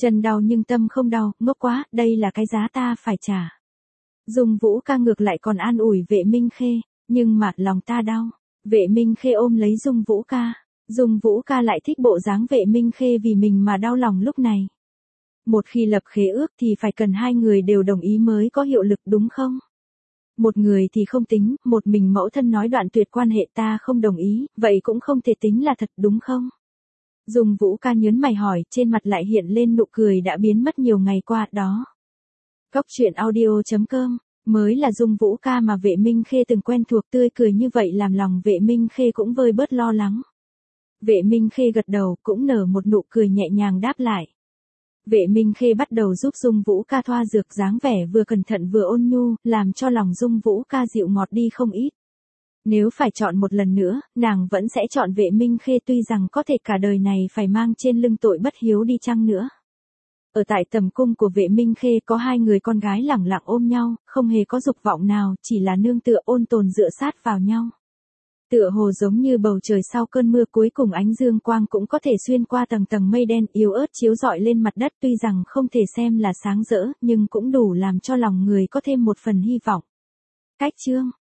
Chân đau nhưng tâm không đau, ngốc quá, đây là cái giá ta phải trả. Dung Vũ ca ngược lại còn an ủi Vệ Minh Khê, nhưng mà lòng ta đau. Vệ Minh Khê ôm lấy Dung Vũ ca. Dung Vũ ca lại thích bộ dáng Vệ Minh Khê vì mình mà đau lòng lúc này. Một khi lập khế ước thì phải cần hai người đều đồng ý mới có hiệu lực đúng không? Một người thì không tính, một mình mẫu thân nói đoạn tuyệt quan hệ ta không đồng ý, vậy cũng không thể tính là thật đúng không? Dung Vũ ca nhớn mày hỏi, trên mặt lại hiện lên nụ cười đã biến mất nhiều ngày qua đó. Cóc truyện audio.com, mới là Dung Vũ ca mà Vệ Minh Khê từng quen thuộc, tươi cười như vậy làm lòng Vệ Minh Khê cũng vơi bớt lo lắng. Vệ Minh Khê gật đầu, cũng nở một nụ cười nhẹ nhàng đáp lại. Vệ Minh Khê bắt đầu giúp Dung Vũ ca thoa dược, dáng vẻ vừa cẩn thận vừa ôn nhu, làm cho lòng Dung Vũ ca dịu ngọt đi không ít. Nếu phải chọn một lần nữa, nàng vẫn sẽ chọn Vệ Minh Khê, tuy rằng có thể cả đời này phải mang trên lưng tội bất hiếu đi chăng nữa. Ở tại tầm cung của Vệ Minh Khê có hai người con gái lẳng lặng ôm nhau, không hề có dục vọng nào, chỉ là nương tựa ôn tồn dựa sát vào nhau. Tựa hồ giống như bầu trời sau cơn mưa, cuối cùng ánh dương quang cũng có thể xuyên qua tầng tầng mây đen yếu ớt chiếu rọi lên mặt đất, tuy rằng không thể xem là sáng rỡ, nhưng cũng đủ làm cho lòng người có thêm một phần hy vọng. Cách chương